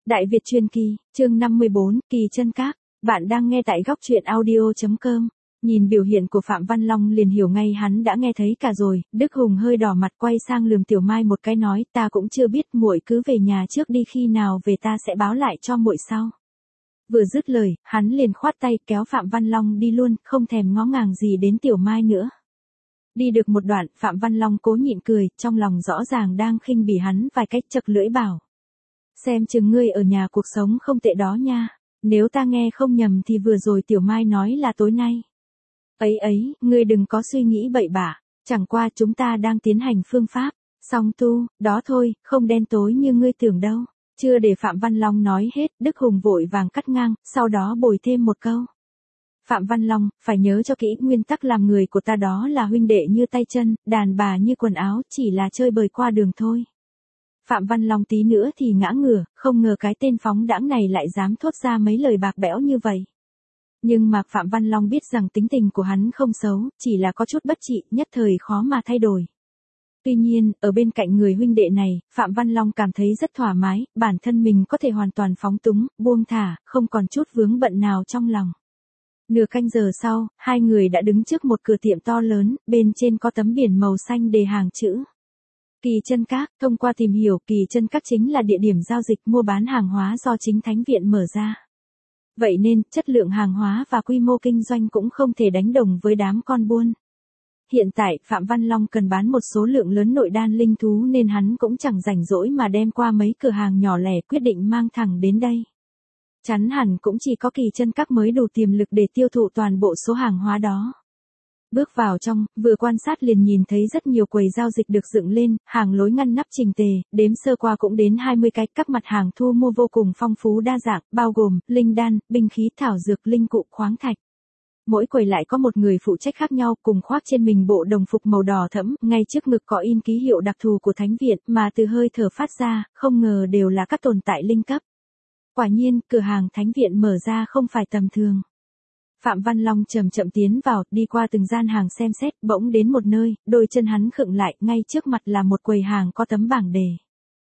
Đại Việt truyền kỳ, chương 54, Kỳ Chân Các. Bạn đang nghe tại góc truyện audio.com. Nhìn biểu hiện của Phạm Văn Long liền hiểu ngay hắn đã nghe thấy cả rồi. Đức Hùng hơi đỏ mặt quay sang lườm Tiểu Mai một cái nói, ta cũng chưa biết, muội cứ về nhà trước đi, khi nào về ta sẽ báo lại cho muội sau. Vừa dứt lời, hắn liền khoát tay kéo Phạm Văn Long đi luôn, không thèm ngó ngàng gì đến Tiểu Mai nữa. Đi được một đoạn, Phạm Văn Long cố nhịn cười, trong lòng rõ ràng đang khinh bỉ hắn vài cách, chật lưỡi bảo. Xem chừng ngươi ở nhà cuộc sống không tệ đó nha. Nếu ta nghe không nhầm thì vừa rồi Tiểu Mai nói là tối nay. Ấy, ngươi đừng có suy nghĩ bậy bạ. Chẳng qua chúng ta đang tiến hành phương pháp song tu, đó thôi, không đen tối như ngươi tưởng đâu. Chưa để Phạm Văn Long nói hết, Đức Hùng vội vàng cắt ngang, sau đó bồi thêm một câu. Phạm Văn Long, phải nhớ cho kỹ, nguyên tắc làm người của ta đó là huynh đệ như tay chân, đàn bà như quần áo, chỉ là chơi bời qua đường thôi. Phạm Văn Long tí nữa thì ngã ngửa, không ngờ cái tên phóng đãng này lại dám thốt ra mấy lời bạc bẽo như vậy. Nhưng mà Phạm Văn Long biết rằng tính tình của hắn không xấu, chỉ là có chút bất trị, nhất thời khó mà thay đổi. Tuy nhiên, ở bên cạnh người huynh đệ này, Phạm Văn Long cảm thấy rất thoải mái, bản thân mình có thể hoàn toàn phóng túng, buông thả, không còn chút vướng bận nào trong lòng. Nửa canh giờ sau, hai người đã đứng trước một cửa tiệm to lớn, bên trên có tấm biển màu xanh đề hàng chữ Kỳ Chân Các. Thông qua tìm hiểu, Kỳ Chân Các chính là địa điểm giao dịch mua bán hàng hóa do chính thánh viện mở ra. Vậy nên, chất lượng hàng hóa và quy mô kinh doanh cũng không thể đánh đồng với đám con buôn. Hiện tại, Phạm Văn Long cần bán một số lượng lớn nội đan linh thú nên hắn cũng chẳng rảnh rỗi mà đem qua mấy cửa hàng nhỏ lẻ, quyết định mang thẳng đến đây. Chắn hẳn cũng chỉ có Kỳ Chân Các mới đủ tiềm lực để tiêu thụ toàn bộ số hàng hóa đó. Bước vào trong, vừa quan sát liền nhìn thấy rất nhiều quầy giao dịch được dựng lên, hàng lối ngăn nắp chỉnh tề, đếm sơ qua cũng đến 20 cái, các mặt hàng thu mua vô cùng phong phú đa dạng, bao gồm linh đan, binh khí, thảo dược, linh cụ, khoáng thạch. Mỗi quầy lại có một người phụ trách khác nhau, cùng khoác trên mình bộ đồng phục màu đỏ thẫm, ngay trước ngực có in ký hiệu đặc thù của thánh viện, mà từ hơi thở phát ra, không ngờ đều là các tồn tại linh cấp. Quả nhiên, cửa hàng thánh viện mở ra không phải tầm thường. Phạm Văn Long chậm chậm tiến vào, đi qua từng gian hàng xem xét, bỗng đến một nơi, đôi chân hắn khựng lại, ngay trước mặt là một quầy hàng có tấm bảng đề.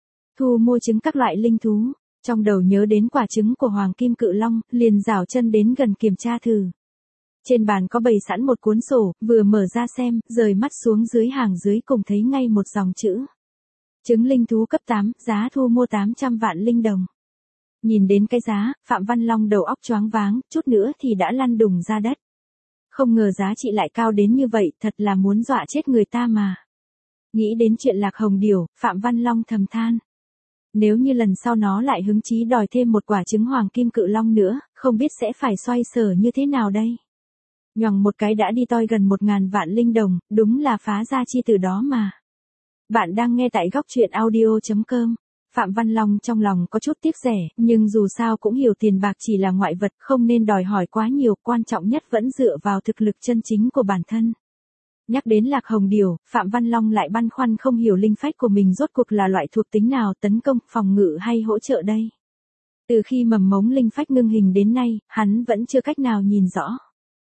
Thu mua trứng các loại linh thú, trong đầu nhớ đến quả trứng của Hoàng Kim Cự Long, liền rảo chân đến gần kiểm tra thử. Trên bàn có bày sẵn một cuốn sổ, vừa mở ra xem, rời mắt xuống dưới hàng dưới cùng thấy ngay một dòng chữ. Trứng linh thú cấp 8, giá thu mua 800 vạn linh đồng. Nhìn đến cái giá, Phạm Văn Long đầu óc choáng váng, chút nữa thì đã lăn đùng ra đất. Không ngờ giá trị lại cao đến như vậy, thật là muốn dọa chết người ta mà. Nghĩ đến chuyện Lạc Hồng Điểu, Phạm Văn Long thầm than. Nếu như lần sau nó lại hứng chí đòi thêm một quả trứng Hoàng Kim Cự Long nữa, không biết sẽ phải xoay sở như thế nào đây. Nhoằng một cái đã đi toi gần 1.000 vạn linh đồng, đúng là phá gia chi từ đó mà. Bạn đang nghe tại góc truyện audio.com. Phạm Văn Long trong lòng có chút tiếc rẻ, nhưng dù sao cũng hiểu tiền bạc chỉ là ngoại vật, không nên đòi hỏi quá nhiều, quan trọng nhất vẫn dựa vào thực lực chân chính của bản thân. Nhắc đến Lạc Hồng Điểu, Phạm Văn Long lại băn khoăn không hiểu linh phách của mình rốt cuộc là loại thuộc tính nào, tấn công, phòng ngự hay hỗ trợ đây. Từ khi mầm mống linh phách ngưng hình đến nay, hắn vẫn chưa cách nào nhìn rõ.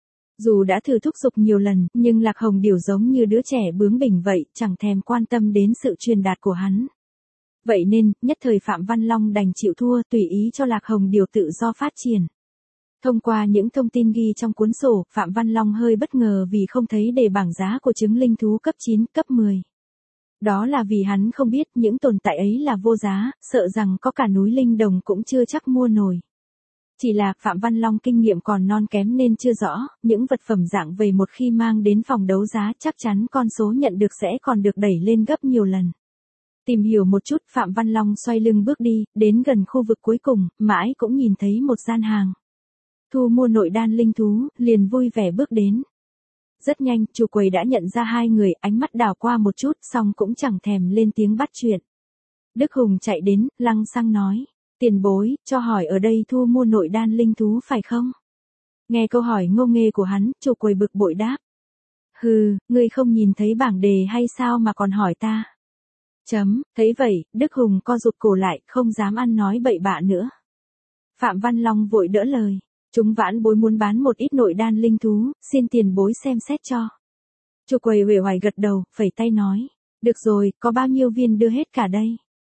Dù đã thử thúc giục nhiều lần, nhưng Lạc Hồng Điểu giống như đứa trẻ bướng bỉnh vậy, chẳng thèm quan tâm đến sự truyền đạt của hắn. Vậy nên, nhất thời Phạm Văn Long đành chịu thua, tùy ý cho Lạc Hồng Điểu tự do phát triển. Thông qua những thông tin ghi trong cuốn sổ, Phạm Văn Long hơi bất ngờ vì không thấy đề bảng giá của trứng linh thú cấp 9, cấp 10. Đó là vì hắn không biết những tồn tại ấy là vô giá, sợ rằng có cả núi linh đồng cũng chưa chắc mua nổi. Chỉ là Phạm Văn Long kinh nghiệm còn non kém nên chưa rõ, những vật phẩm dạng vậy một khi mang đến phòng đấu giá chắc chắn con số nhận được sẽ còn được đẩy lên gấp nhiều lần. Tìm hiểu một chút, Phạm Văn Long xoay lưng bước đi, đến gần khu vực cuối cùng, mãi cũng nhìn thấy một gian hàng. Thu mua nội đan linh thú, liền vui vẻ bước đến. Rất nhanh, chủ quầy đã nhận ra hai người, ánh mắt đảo qua một chút, xong cũng chẳng thèm lên tiếng bắt chuyện. Đức Hùng chạy đến, lăng xăng nói. Tiền bối, cho hỏi ở đây thu mua nội đan linh thú phải không? Nghe câu hỏi ngô nghê của hắn, chủ quầy bực bội đáp. Hừ, ngươi không nhìn thấy bảng đề hay sao mà còn hỏi ta? Thấy vậy, Đức Hùng co rụt cổ lại, không dám ăn nói bậy bạ nữa. Phạm Văn Long vội đỡ lời. Chúng vãn bối muốn bán một ít nội đan linh thú, xin tiền bối xem xét cho. Chủ quầy uể oải gật đầu, phẩy tay nói. Được rồi, có bao nhiêu viên đưa hết cả đây?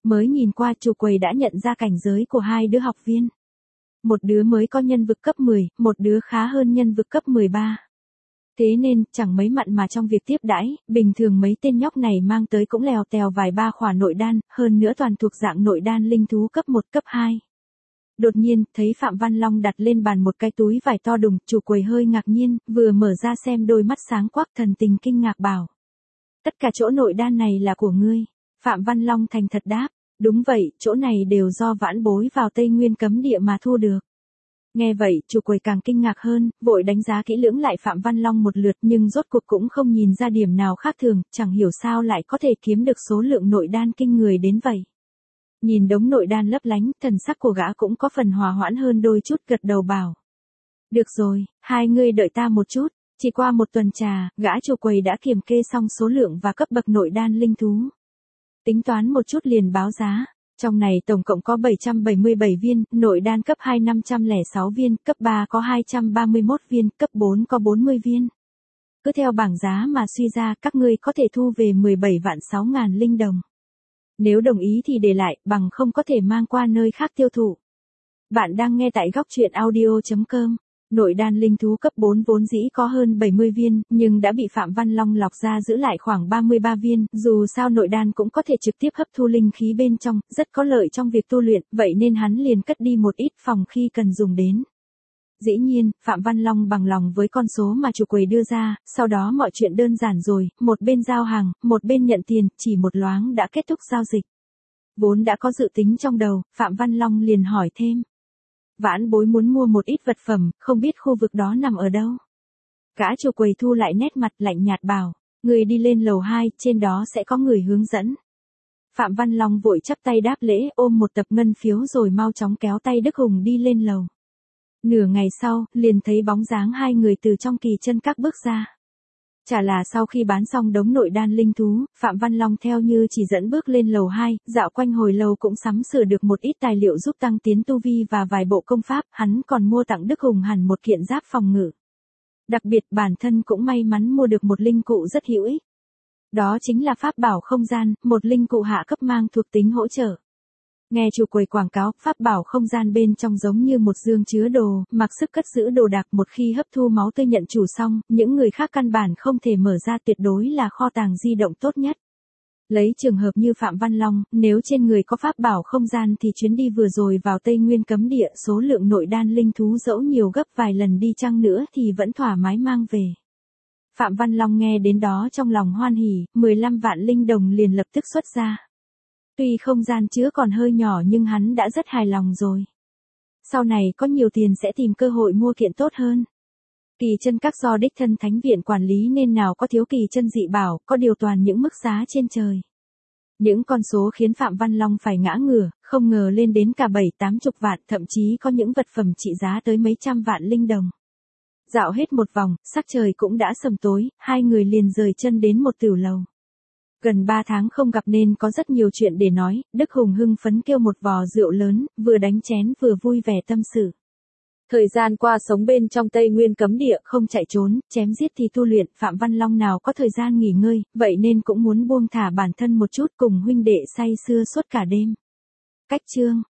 Mới nhìn qua chủ quầy đã nhận ra cảnh giới của hai đứa học viên. Một đứa mới có nhân vực cấp 10, một đứa khá hơn nhân vực cấp 13. Thế nên, chẳng mấy mặn mà trong việc tiếp đãi, bình thường mấy tên nhóc này mang tới cũng lèo tèo vài ba khỏa nội đan, hơn nữa toàn thuộc dạng nội đan linh thú cấp 1 cấp 2. Đột nhiên, thấy Phạm Văn Long đặt lên bàn một cái túi vải to đùng, chủ quầy hơi ngạc nhiên, vừa mở ra xem đôi mắt sáng quắc thần tình kinh ngạc bảo. Tất cả chỗ nội đan này là của ngươi. Phạm Văn Long thành thật đáp, đúng vậy, chỗ này đều do vãn bối vào Tây Nguyên cấm địa mà thu được. Nghe vậy, chủ quầy càng kinh ngạc hơn, vội đánh giá kỹ lưỡng lại Phạm Văn Long một lượt nhưng rốt cuộc cũng không nhìn ra điểm nào khác thường, chẳng hiểu sao lại có thể kiếm được số lượng nội đan kinh người đến vậy. Nhìn đống nội đan lấp lánh, thần sắc của gã cũng có phần hòa hoãn hơn đôi chút, gật đầu bảo. Được rồi, hai ngươi đợi ta một chút, chỉ qua một tuần trà, gã chủ quầy đã kiểm kê xong số lượng và cấp bậc nội đan linh thú. Tính toán một chút liền báo giá. Trong này tổng cộng có 777 viên, nội đan cấp 2 506 viên, cấp 3 có 231 viên, cấp 4 có 40 viên. Cứ theo bảng giá mà suy ra, các ngươi có thể thu về 17 vạn 6 ngàn linh đồng. Nếu đồng ý thì để lại, bằng không có thể mang qua nơi khác tiêu thụ. Bạn đang nghe tại góc truyện audio.com. Nội đan linh thú cấp 4 vốn dĩ có hơn 70 viên, nhưng đã bị Phạm Văn Long lọc ra giữ lại khoảng 33 viên, dù sao nội đan cũng có thể trực tiếp hấp thu linh khí bên trong, rất có lợi trong việc tu luyện, vậy nên hắn liền cất đi một ít phòng khi cần dùng đến. Dĩ nhiên, Phạm Văn Long bằng lòng với con số mà chủ quầy đưa ra, sau đó mọi chuyện đơn giản rồi, một bên giao hàng, một bên nhận tiền, chỉ một loáng đã kết thúc giao dịch. Vốn đã có dự tính trong đầu, Phạm Văn Long liền hỏi thêm. Vãn bối muốn mua một ít vật phẩm, không biết khu vực đó nằm ở đâu. Gã chủ quầy thu lại nét mặt lạnh nhạt bảo, người đi lên lầu 2, trên đó sẽ có người hướng dẫn. Phạm Văn Long vội chắp tay đáp lễ, ôm một tập ngân phiếu rồi mau chóng kéo tay Đức Hùng đi lên lầu. Nửa ngày sau, liền thấy bóng dáng hai người từ trong kỳ chân các bước ra. Chả là sau khi bán xong đống nội đan linh thú, Phạm Văn Long theo như chỉ dẫn bước lên lầu 2, dạo quanh hồi lâu cũng sắm sửa được một ít tài liệu giúp tăng tiến tu vi và vài bộ công pháp, hắn còn mua tặng Đức Hùng hẳn một kiện giáp phòng ngự. Đặc biệt bản thân cũng may mắn mua được một linh cụ rất hữu ích. Đó chính là pháp bảo không gian, một linh cụ hạ cấp mang thuộc tính hỗ trợ. Nghe chủ quầy quảng cáo, pháp bảo không gian bên trong giống như một dương chứa đồ, mặc sức cất giữ đồ đạc, một khi hấp thu máu tươi nhận chủ xong, những người khác căn bản không thể mở ra, tuyệt đối là kho tàng di động tốt nhất. Lấy trường hợp như Phạm Văn Long, nếu trên người có pháp bảo không gian thì chuyến đi vừa rồi vào Tây Nguyên cấm địa, số lượng nội đan linh thú dẫu nhiều gấp vài lần đi chăng nữa thì vẫn thoải mái mang về. Phạm Văn Long nghe đến đó trong lòng hoan hỉ, 15 vạn linh đồng liền lập tức xuất ra. Tuy không gian chứa còn hơi nhỏ nhưng hắn đã rất hài lòng rồi. Sau này có nhiều tiền sẽ tìm cơ hội mua kiện tốt hơn. Kỳ chân các do đích thân thánh viện quản lý nên nào có thiếu kỳ chân dị bảo, có điều toàn những mức giá trên trời. Những con số khiến Phạm Văn Long phải ngã ngửa, không ngờ lên đến cả 7-80 vạn, thậm chí có những vật phẩm trị giá tới mấy trăm vạn linh đồng. Dạo hết một vòng, sắc trời cũng đã sầm tối, hai người liền rời chân đến một tửu lầu. Gần 3 tháng không gặp nên có rất nhiều chuyện để nói, Đức Hùng hưng phấn kêu một vò rượu lớn, vừa đánh chén vừa vui vẻ tâm sự. Thời gian qua sống bên trong Tây Nguyên cấm địa, không chạy trốn, chém giết thì tu luyện, Phạm Văn Long nào có thời gian nghỉ ngơi, vậy nên cũng muốn buông thả bản thân một chút, cùng huynh đệ say sưa suốt cả đêm. Cách chương